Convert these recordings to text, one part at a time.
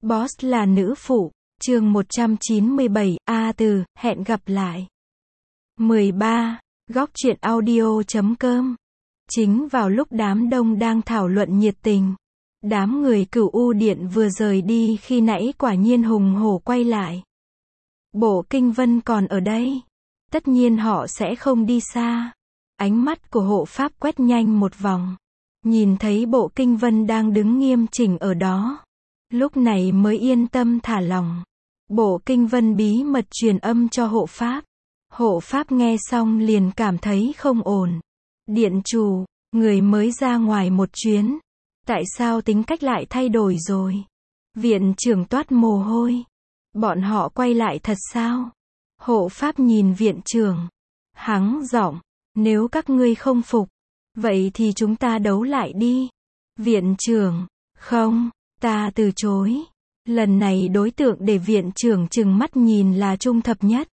Boss là nữ phụ, chương 197, từ, hẹn gặp lại. 13. Góc truyện audio.com. Chính vào lúc đám đông đang thảo luận nhiệt tình, đám người Cửu U Điện vừa rời đi khi nãy quả nhiên hùng hổ quay lại. Bộ Kinh Vân còn ở đây. Tất nhiên họ sẽ không đi xa. Ánh mắt của hộ pháp quét nhanh một vòng. Nhìn thấy Bộ Kinh Vân đang đứng nghiêm chỉnh ở đó. Lúc này mới yên tâm thả lòng. Bộ Kinh Vân bí mật truyền âm cho hộ pháp. Hộ pháp nghe xong liền cảm thấy không ổn. Điện chủ, người mới ra ngoài một chuyến. Tại sao tính cách lại thay đổi rồi? Viện trưởng toát mồ hôi. Bọn họ quay lại thật sao? Hộ pháp nhìn viện trưởng. Hắng giọng, nếu các ngươi không phục, vậy thì chúng ta đấu lại đi. Viện trưởng, không, ta từ chối. Lần này đối tượng để viện trưởng trừng mắt nhìn là Trung Thập Nhất.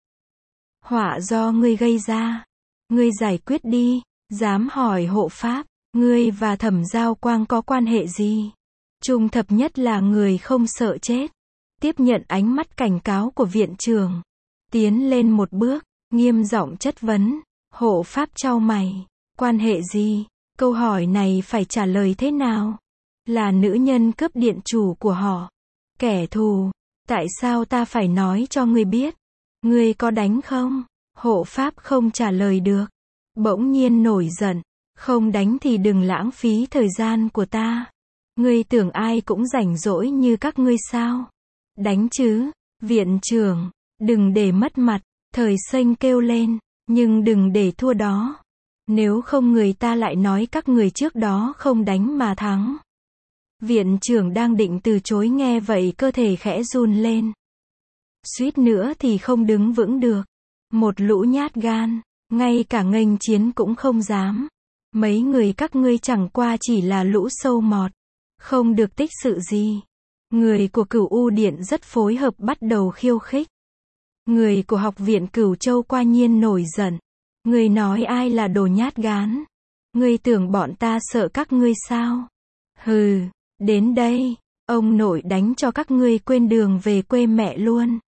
Họa do ngươi gây ra. Ngươi giải quyết đi. Dám hỏi hộ pháp, ngươi và Thẩm Giao Quang có quan hệ gì? Trung Thập Nhất là người không sợ chết. Tiếp nhận ánh mắt cảnh cáo của viện trưởng. Tiến lên một bước, nghiêm giọng chất vấn. Hộ pháp chau mày. Quan hệ gì? Câu hỏi này phải trả lời thế nào? Là nữ nhân cướp điện chủ của họ. Kẻ thù. Tại sao ta phải nói cho ngươi biết? Ngươi có đánh không? Hộ pháp không trả lời được. Bỗng nhiên nổi giận. Không đánh thì đừng lãng phí thời gian của ta. Ngươi tưởng ai cũng rảnh rỗi như các ngươi sao? Đánh chứ. Viện trưởng, đừng để mất mặt. Thời Xanh kêu lên, nhưng đừng để thua đó. Nếu không người ta lại nói các người trước đó không đánh mà thắng. Viện trưởng đang định từ chối nghe vậy cơ thể khẽ run lên. Suýt nữa thì không đứng vững được. Một lũ nhát gan, ngay cả nghênh chiến cũng không dám. Mấy người các ngươi chẳng qua chỉ là lũ sâu mọt, không được tích sự gì. Người của Cửu U Điện rất phối hợp bắt đầu khiêu khích. Người của học viện Cửu Châu quả nhiên nổi giận. Người nói ai là đồ nhát gan? Ngươi tưởng bọn ta sợ các ngươi sao? Hừ, đến đây, ông nội đánh cho các ngươi quên đường về quê mẹ luôn.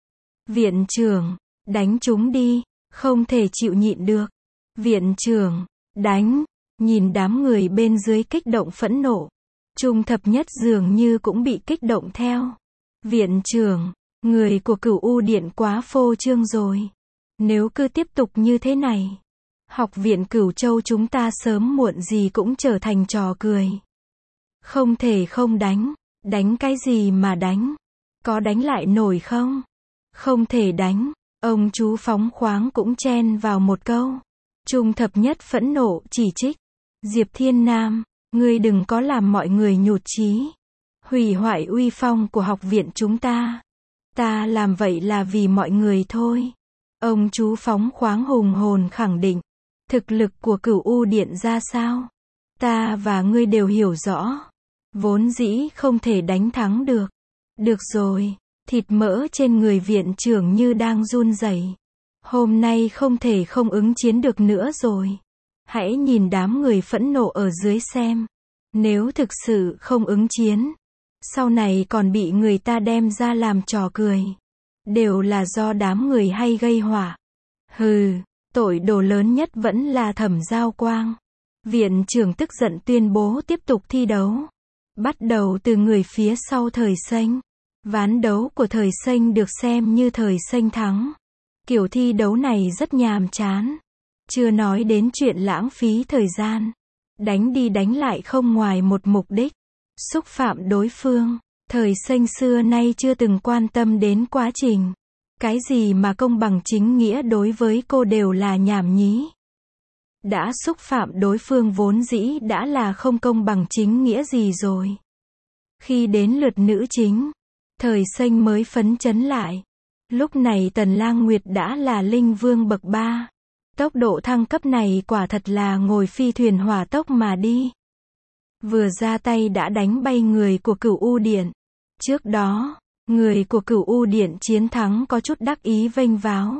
Viện trưởng, đánh chúng đi, không thể chịu nhịn được. Viện trưởng, đánh, nhìn đám người bên dưới kích động phẫn nộ. Trung Thập Nhất dường như cũng bị kích động theo. Viện trưởng, người của Cửu U Điện quá phô trương rồi. Nếu cứ tiếp tục như thế này, học viện Cửu Châu chúng ta sớm muộn gì cũng trở thành trò cười. Không thể không đánh. Đánh cái gì mà đánh? Có đánh lại nổi không? Không thể đánh. Ông chú phóng khoáng cũng chen vào một câu. Trung Thập Nhất phẫn nộ chỉ trích. Diệp Thiên Nam, ngươi đừng có làm mọi người nhụt chí. Hủy hoại uy phong của học viện chúng ta. Ta làm vậy là vì mọi người thôi. Ông chú phóng khoáng hùng hồn khẳng định. Thực lực của Cửu U Điện ra sao? Ta và ngươi đều hiểu rõ. Vốn dĩ không thể đánh thắng được. Được rồi, thịt mỡ trên người viện trưởng như đang run rẩy. Hôm nay không thể không ứng chiến được nữa rồi. Hãy nhìn đám người phẫn nộ ở dưới xem. Nếu thực sự không ứng chiến, sau này còn bị người ta đem ra làm trò cười. Đều là do đám người hay gây họa. Hừ, tội đồ lớn nhất vẫn là Thẩm Giao Quang. Viện trưởng tức giận tuyên bố tiếp tục thi đấu. Bắt đầu từ người phía sau Thời Xanh. Ván đấu của Thời Xanh được xem như Thời Xanh thắng. Kiểu thi đấu này rất nhàm chán. Chưa nói đến chuyện lãng phí thời gian. Đánh đi đánh lại không ngoài một mục đích. Xúc phạm đối phương. Thời Xanh xưa nay chưa từng quan tâm đến quá trình. Cái gì mà công bằng chính nghĩa đối với cô đều là nhảm nhí. Đã xúc phạm đối phương vốn dĩ đã là không công bằng chính nghĩa gì rồi. Khi đến lượt nữ chính, Thời Xanh mới phấn chấn lại. Lúc này Tần Lang Nguyệt đã là linh vương bậc 3. Tốc độ thăng cấp này quả thật là ngồi phi thuyền hỏa tốc mà đi. Vừa ra tay đã đánh bay người của Cửu U Điện. Trước đó, người của Cửu U Điện chiến thắng có chút đắc ý vênh váo.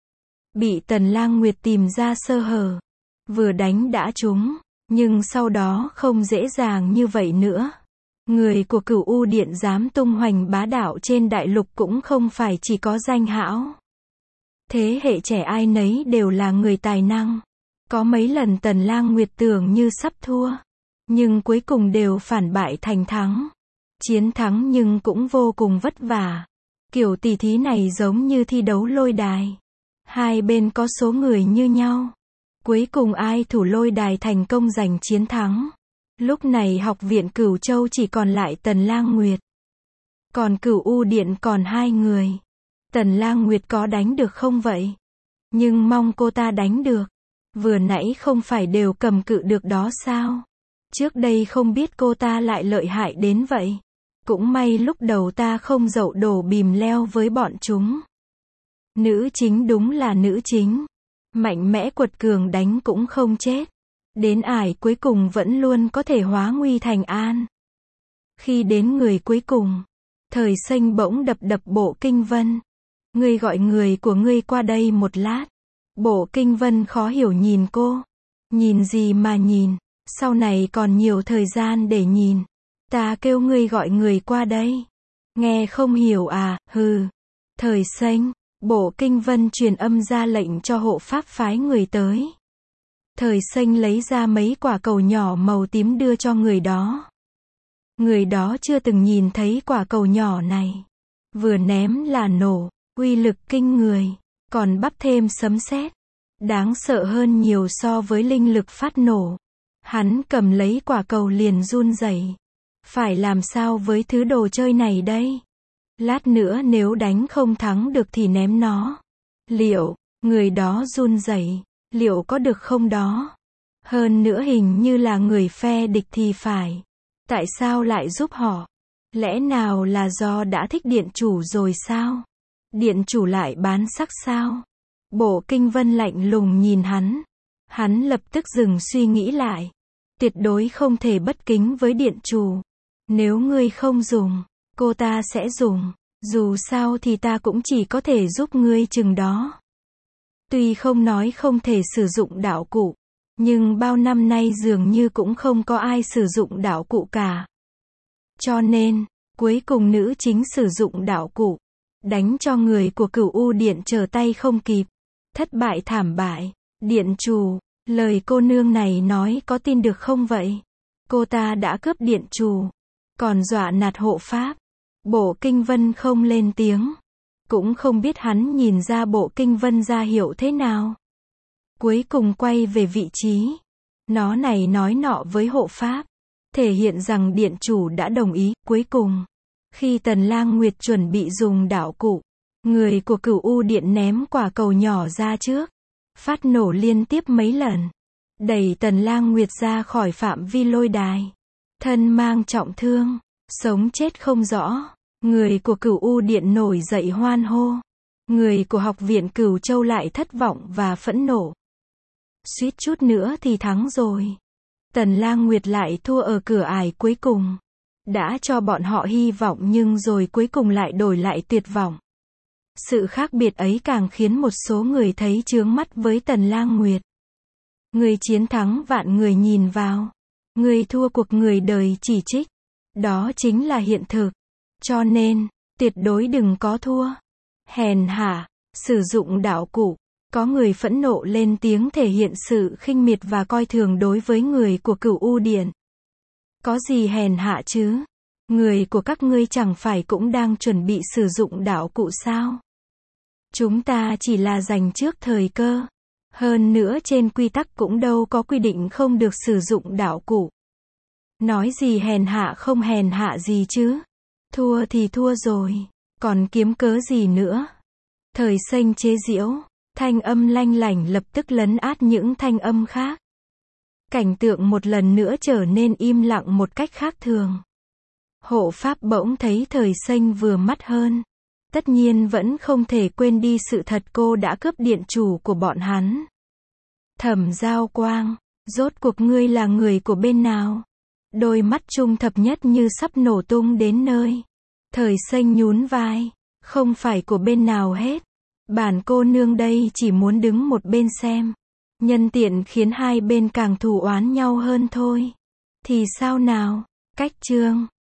Bị Tần Lang Nguyệt tìm ra sơ hở. Vừa đánh đã trúng, nhưng sau đó không dễ dàng như vậy nữa. Người của Cửu U Điện dám tung hoành bá đạo trên đại lục cũng không phải chỉ có danh hão. Thế hệ trẻ ai nấy đều là người tài năng. Có mấy lần Tần Lang Nguyệt tưởng như sắp thua, nhưng cuối cùng đều phản bại thành thắng. Chiến thắng nhưng cũng vô cùng vất vả. Kiểu tỷ thí này giống như thi đấu lôi đài. Hai bên có số người như nhau. Cuối cùng ai thủ lôi đài thành công giành chiến thắng. Lúc này học viện Cửu Châu chỉ còn lại Tần Lang Nguyệt. Còn Cửu U Điện còn 2 người. Tần Lang Nguyệt có đánh được không vậy? Nhưng mong cô ta đánh được. Vừa nãy không phải đều cầm cự được đó sao? Trước đây không biết cô ta lại lợi hại đến vậy. Cũng may lúc đầu ta không dậu đổ bìm leo với bọn chúng. Nữ chính đúng là nữ chính. Mạnh mẽ quật cường đánh cũng không chết. Đến ải cuối cùng vẫn luôn có thể hóa nguy thành an. Khi đến người cuối cùng, Thời Xanh bỗng đập Bộ Kinh Vân. Ngươi gọi người của ngươi qua đây một lát. Bộ Kinh Vân khó hiểu nhìn cô. Nhìn gì mà nhìn, sau này còn nhiều thời gian để nhìn. Ta kêu ngươi gọi người qua đây. Nghe không hiểu à, hừ. Thời Xanh, Bộ Kinh Vân truyền âm ra lệnh cho hộ pháp phái người tới. Thời Xanh lấy ra mấy quả cầu nhỏ màu tím đưa cho người đó. Người đó chưa từng nhìn thấy quả cầu nhỏ này. Vừa ném là nổ, uy lực kinh người, còn bắp thêm sấm sét. Đáng sợ hơn nhiều so với linh lực phát nổ. Hắn cầm lấy quả cầu liền run rẩy. Phải làm sao với thứ đồ chơi này đây? Lát nữa nếu đánh không thắng được thì ném nó. Liệu, người đó run rẩy, liệu có được không đó? Hơn nữa hình như là người phe địch thì phải. Tại sao lại giúp họ? Lẽ nào là do đã thích điện chủ rồi sao? Điện chủ lại bán sắc sao? Bộ Kinh Vân lạnh lùng nhìn hắn. Hắn lập tức dừng suy nghĩ lại. Tuyệt đối không thể bất kính với điện chủ. Nếu ngươi không dùng, cô ta sẽ dùng. Dù sao thì ta cũng chỉ có thể giúp ngươi chừng đó. Tuy không nói không thể sử dụng đạo cụ, nhưng bao năm nay dường như cũng không có ai sử dụng đạo cụ cả. Cho nên, cuối cùng nữ chính sử dụng đạo cụ, đánh cho người của Cửu U Điện trở tay không kịp. Thất bại thảm bại. Điện chủ, lời cô nương này nói có tin được không vậy? Cô ta đã cướp điện chủ, còn dọa nạt hộ pháp. Bộ Kinh Vân không lên tiếng. Cũng không biết hắn nhìn ra Bộ Kinh Vân ra hiệu thế nào. Cuối cùng quay về vị trí. Nó này nói nọ với hộ pháp. Thể hiện rằng điện chủ đã đồng ý. Cuối cùng, khi Tần Lang Nguyệt chuẩn bị dùng đạo cụ, người của Cửu U Điện ném quả cầu nhỏ ra trước. Phát nổ liên tiếp mấy lần. Đẩy Tần Lang Nguyệt ra khỏi phạm vi lôi đài. Thân mang trọng thương. Sống chết không rõ. Người của Cửu U Điện nổi dậy hoan hô. Người của học viện Cửu Châu lại thất vọng và phẫn nộ. Suýt chút nữa thì thắng rồi. Tần Lang Nguyệt lại thua ở cửa ải cuối cùng. Đã cho bọn họ hy vọng nhưng rồi cuối cùng lại đổi lại tuyệt vọng. Sự khác biệt ấy càng khiến một số người thấy chướng mắt với Tần Lang Nguyệt. Người chiến thắng vạn người nhìn vào. Người thua cuộc người đời chỉ trích. Đó chính là hiện thực. Cho nên, tuyệt đối đừng có thua. Hèn hạ, sử dụng đạo cụ. Có người phẫn nộ lên tiếng thể hiện sự khinh miệt và coi thường đối với người của Cửu U Điện. Có gì hèn hạ chứ? Người của các ngươi chẳng phải cũng đang chuẩn bị sử dụng đạo cụ sao? Chúng ta chỉ là giành trước thời cơ. Hơn nữa trên quy tắc cũng đâu có quy định không được sử dụng đạo cụ. Nói gì hèn hạ không hèn hạ gì chứ? Thua thì thua rồi. Còn kiếm cớ gì nữa? Thời Xanh chế giễu. Thanh âm lanh lảnh lập tức lấn át những thanh âm khác. Cảnh tượng một lần nữa trở nên im lặng một cách khác thường. Hộ pháp bỗng thấy Thời Xanh vừa mắt hơn. Tất nhiên vẫn không thể quên đi sự thật cô đã cướp điện chủ của bọn hắn. Thẩm Giao Quang, rốt cuộc ngươi là người của bên nào? Đôi mắt trung thập nhất như sắp nổ tung đến nơi. Thời Xanh nhún vai, không phải của bên nào hết. Bản cô nương đây chỉ muốn đứng một bên xem. Nhân tiện khiến hai bên càng thù oán nhau hơn thôi. Thì sao nào? Cách chương